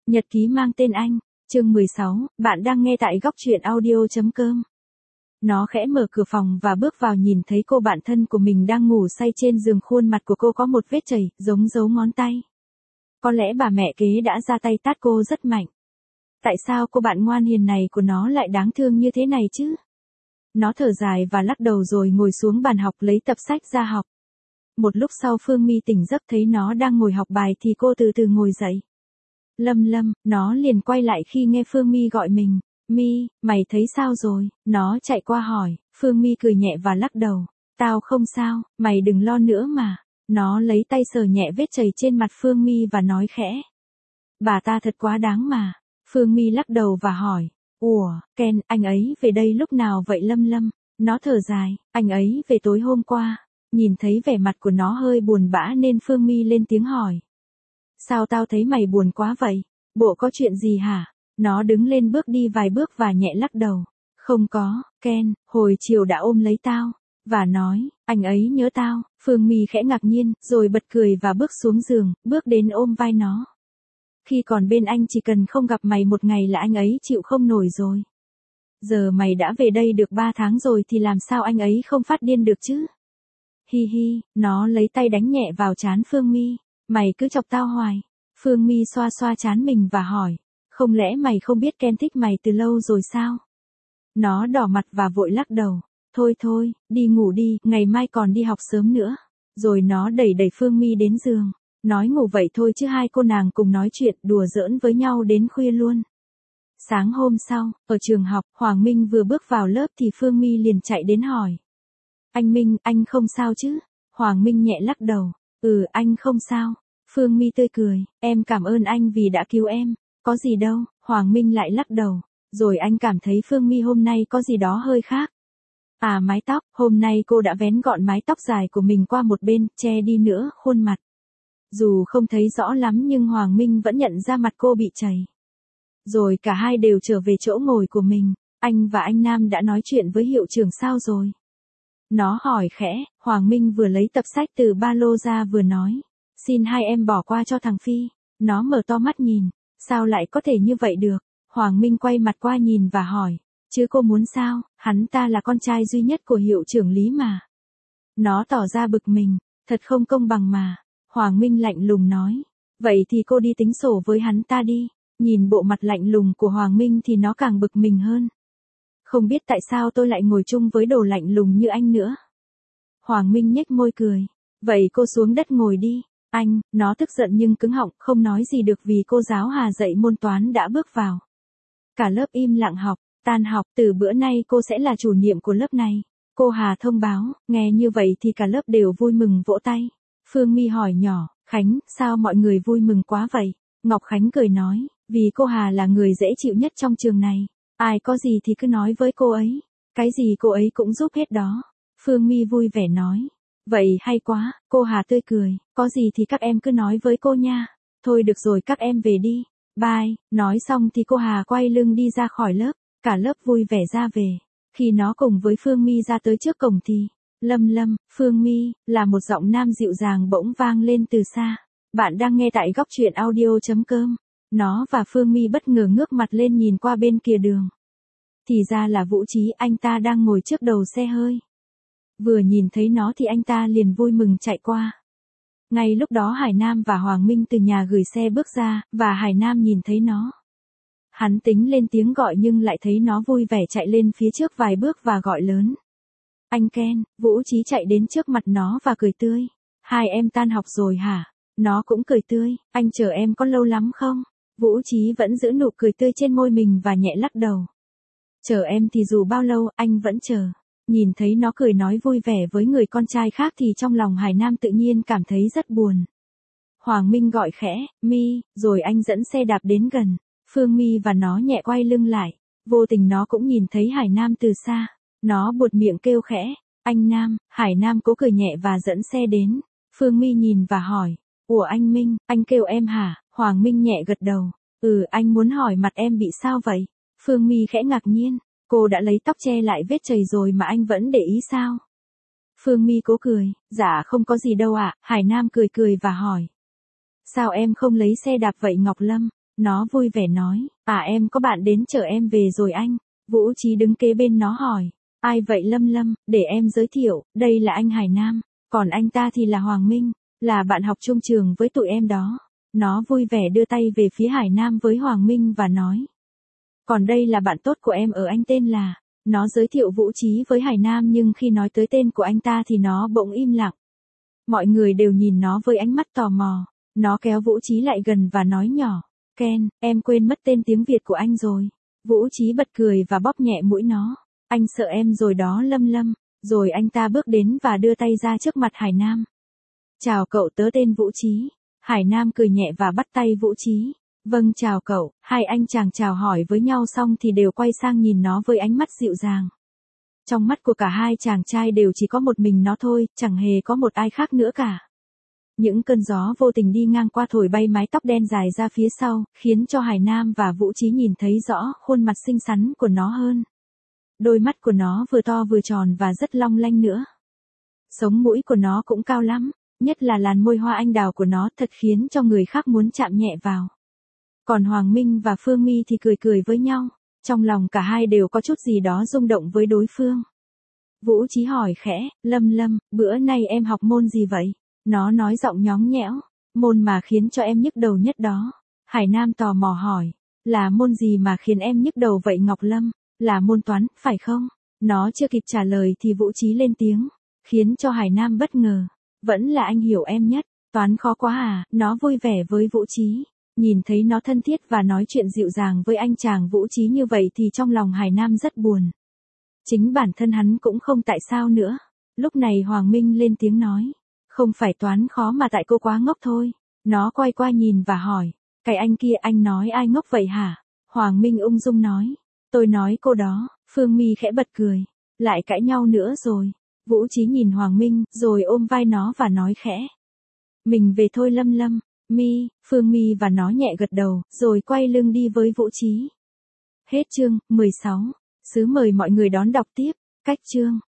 Nhật ký mang tên anh, chương 16, bạn đang nghe tại góc truyện audio.com. Nó khẽ mở cửa phòng và bước vào, nhìn thấy cô bạn thân của mình đang ngủ say trên giường, khuôn mặt của cô có một vết chảy, giống dấu ngón tay. Có lẽ bà mẹ kế đã ra tay tát cô rất mạnh. Tại sao cô bạn ngoan hiền này của nó lại đáng thương như thế này chứ? Nó thở dài và lắc đầu rồi ngồi xuống bàn học lấy tập sách ra học. Một lúc sau Phương My tỉnh giấc thấy nó đang ngồi học bài thì cô từ từ ngồi dậy. Lâm Lâm, nó liền quay lại khi nghe Phương My gọi mình. My, mày thấy sao rồi? Nó chạy qua hỏi. Phương My cười nhẹ và lắc đầu. Tao không sao, mày đừng lo nữa mà. Nó lấy tay sờ nhẹ vết chảy trên mặt Phương My và nói khẽ. Bà ta thật quá đáng mà. Phương My lắc đầu và hỏi. Ủa, Ken, anh ấy về đây lúc nào vậy Lâm Lâm? Nó thở dài, anh ấy về tối hôm qua. Nhìn thấy vẻ mặt của nó hơi buồn bã nên Phương My lên tiếng hỏi. Sao tao thấy mày buồn quá vậy? Bộ có chuyện gì hả? Nó đứng lên bước đi vài bước và nhẹ lắc đầu. Không có, Ken, hồi chiều đã ôm lấy tao. Và nói, anh ấy nhớ tao. Phương My khẽ ngạc nhiên, rồi bật cười và bước xuống giường, bước đến ôm vai nó. Khi còn bên anh chỉ cần không gặp mày một ngày là anh ấy chịu không nổi rồi. Giờ mày đã về đây được 3 tháng rồi thì làm sao anh ấy không phát điên được chứ? Hi hi, nó lấy tay đánh nhẹ vào trán Phương My. Mày cứ chọc tao hoài. Phương My xoa xoa trán mình và hỏi. Không lẽ mày không biết Ken thích mày từ lâu rồi sao? Nó đỏ mặt và vội lắc đầu. Thôi thôi, đi ngủ đi, ngày mai còn đi học sớm nữa. Rồi nó đẩy đẩy Phương My đến giường. Nói ngủ vậy thôi chứ hai cô nàng cùng nói chuyện đùa giỡn với nhau đến khuya luôn. Sáng hôm sau, ở trường học, Hoàng Minh vừa bước vào lớp thì Phương My liền chạy đến hỏi. Anh Minh, anh không sao chứ? Hoàng Minh nhẹ lắc đầu. Anh không sao. Phương My tươi cười. Em cảm ơn anh vì đã cứu em. Có gì đâu. Hoàng Minh lại lắc đầu. Rồi anh cảm thấy Phương My hôm nay có gì đó hơi khác. Mái tóc. Hôm nay cô đã vén gọn mái tóc dài của mình qua một bên, che đi nữa khuôn mặt. Dù không thấy rõ lắm nhưng Hoàng Minh vẫn nhận ra mặt cô bị chảy. Rồi cả hai đều trở về chỗ ngồi của mình. Anh và anh Nam đã nói chuyện với hiệu trưởng sao rồi? Nó hỏi khẽ. Hoàng Minh vừa lấy tập sách từ ba lô ra vừa nói. Xin hai em bỏ qua cho thằng Phi. Nó mở to mắt nhìn. Sao lại có thể như vậy được? Hoàng Minh quay mặt qua nhìn và hỏi. Chứ cô muốn sao? Hắn ta là con trai duy nhất của hiệu trưởng Lý mà. Nó tỏ ra bực mình. Thật không công bằng mà. Hoàng Minh lạnh lùng nói. Vậy thì cô đi tính sổ với hắn ta đi. Nhìn bộ mặt lạnh lùng của Hoàng Minh thì nó càng bực mình hơn. Không biết tại sao tôi lại ngồi chung với đồ lạnh lùng như anh nữa. Hoàng Minh nhếch môi cười. Vậy cô xuống đất ngồi đi. Anh, nó tức giận nhưng cứng họng, không nói gì được vì cô giáo Hà dạy môn toán đã bước vào. Cả lớp im lặng học, tan học, từ bữa nay cô sẽ là chủ nhiệm của lớp này. Cô Hà thông báo, nghe như vậy thì cả lớp đều vui mừng vỗ tay. Phương My hỏi nhỏ, Khánh, sao mọi người vui mừng quá vậy? Ngọc Khánh cười nói, vì cô Hà là người dễ chịu nhất trong trường này. Ai có gì thì cứ nói với cô ấy. Cái gì cô ấy cũng giúp hết đó. Phương My vui vẻ nói. Vậy hay quá, cô Hà tươi cười. Có gì thì các em cứ nói với cô nha. Thôi được rồi các em về đi. Bye. Nói xong thì cô Hà quay lưng đi ra khỏi lớp. Cả lớp vui vẻ ra về. Khi nó cùng với Phương My ra tới trước cổng thì. Lâm Lâm, Phương My, là một giọng nam dịu dàng bỗng vang lên từ xa. Bạn đang nghe tại góc truyện audio.com. Nó và Phương My bất ngờ ngước mặt lên nhìn qua bên kia đường. Thì ra là Vũ Trí, anh ta đang ngồi trước đầu xe hơi. Vừa nhìn thấy nó thì anh ta liền vui mừng chạy qua. Ngay lúc đó Hải Nam và Hoàng Minh từ nhà gửi xe bước ra, và Hải Nam nhìn thấy nó. Hắn tính lên tiếng gọi nhưng lại thấy nó vui vẻ chạy lên phía trước vài bước và gọi lớn. Anh Ken. Vũ Trí chạy đến trước mặt nó và cười tươi. Hai em tan học rồi hả? Nó cũng cười tươi. Anh chờ em có lâu lắm không? Vũ Trí vẫn giữ nụ cười tươi trên môi mình và nhẹ lắc đầu. Chờ em thì dù bao lâu, anh vẫn chờ. Nhìn thấy nó cười nói vui vẻ với người con trai khác thì trong lòng Hải Nam tự nhiên cảm thấy rất buồn. Hoàng Minh gọi khẽ, My, rồi anh dẫn xe đạp đến gần. Phương My và nó nhẹ quay lưng lại. Vô tình nó cũng nhìn thấy Hải Nam từ xa. Nó buột miệng kêu khẽ. Anh Nam. Hải Nam cố cười nhẹ và dẫn xe đến. Phương My nhìn và hỏi. Ủa anh Minh, anh kêu em hả? Hoàng Minh nhẹ gật đầu. Anh muốn hỏi mặt em bị sao vậy? Phương My khẽ ngạc nhiên. Cô đã lấy tóc che lại vết chảy rồi mà anh vẫn để ý sao? Phương My cố cười. Dạ không có gì đâu ạ. Hải Nam cười cười và hỏi. Sao em không lấy xe đạp vậy Ngọc Lâm? Nó vui vẻ nói, em có bạn đến chở em về rồi anh. Vũ Trí đứng kế bên nó hỏi, ai vậy Lâm Lâm, để em giới thiệu, đây là anh Hải Nam, còn anh ta thì là Hoàng Minh, là bạn học chung trường với tụi em đó. Nó vui vẻ đưa tay về phía Hải Nam với Hoàng Minh và nói, còn đây là bạn tốt của em, anh tên là. Nó giới thiệu Vũ Trí với Hải Nam nhưng khi nói tới tên của anh ta thì nó bỗng im lặng. Mọi người đều nhìn nó với ánh mắt tò mò. Nó kéo Vũ Trí lại gần và nói nhỏ, Ken, em quên mất tên tiếng Việt của anh rồi. Vũ Trí bật cười và bóp nhẹ mũi nó. Anh sợ em rồi đó Lâm Lâm. Rồi anh ta bước đến và đưa tay ra trước mặt Hải Nam. Chào cậu, tớ tên Vũ Trí. Hải Nam cười nhẹ và bắt tay Vũ Trí. Vâng chào cậu. Hai anh chàng chào hỏi với nhau xong thì đều quay sang nhìn nó với ánh mắt dịu dàng. Trong mắt của cả hai chàng trai đều chỉ có một mình nó thôi, chẳng hề có một ai khác nữa cả. Những cơn gió vô tình đi ngang qua thổi bay mái tóc đen dài ra phía sau, khiến cho Hải Nam và Vũ Trí nhìn thấy rõ khuôn mặt xinh xắn của nó hơn. Đôi mắt của nó vừa to vừa tròn và rất long lanh nữa. Sống mũi của nó cũng cao lắm, nhất là làn môi hoa anh đào của nó thật khiến cho người khác muốn chạm nhẹ vào. Còn Hoàng Minh và Phương My thì cười cười với nhau, trong lòng cả hai đều có chút gì đó rung động với đối phương. Vũ Trí hỏi khẽ, Lâm Lâm, bữa nay em học môn gì vậy? Nó nói giọng nhõng nhẽo, môn mà khiến cho em nhức đầu nhất đó. Hải Nam tò mò hỏi, là môn gì mà khiến em nhức đầu vậy Ngọc Lâm? Là môn toán, phải không? Nó chưa kịp trả lời thì Vũ Trí lên tiếng, khiến cho Hải Nam bất ngờ. Vẫn là anh hiểu em nhất, toán khó quá à? Nó vui vẻ với Vũ Trí. Nhìn thấy nó thân thiết và nói chuyện dịu dàng với anh chàng Vũ Trí như vậy thì trong lòng Hải Nam rất buồn. Chính bản thân hắn cũng không tại sao nữa. Lúc này Hoàng Minh lên tiếng nói, không phải toán khó mà tại cô quá ngốc thôi. Nó quay qua nhìn và hỏi, cái anh kia anh nói ai ngốc vậy hả? Hoàng Minh ung dung nói, tôi nói cô đó. Phương My khẽ bật cười, lại cãi nhau nữa rồi. Vũ Trí nhìn Hoàng Minh rồi ôm vai nó và nói khẽ, mình về thôi Lâm Lâm. Phương My và nó nhẹ gật đầu, rồi quay lưng đi với Vũ Trí. Hết chương 16. Sứ mời mọi người đón đọc tiếp. Cách chương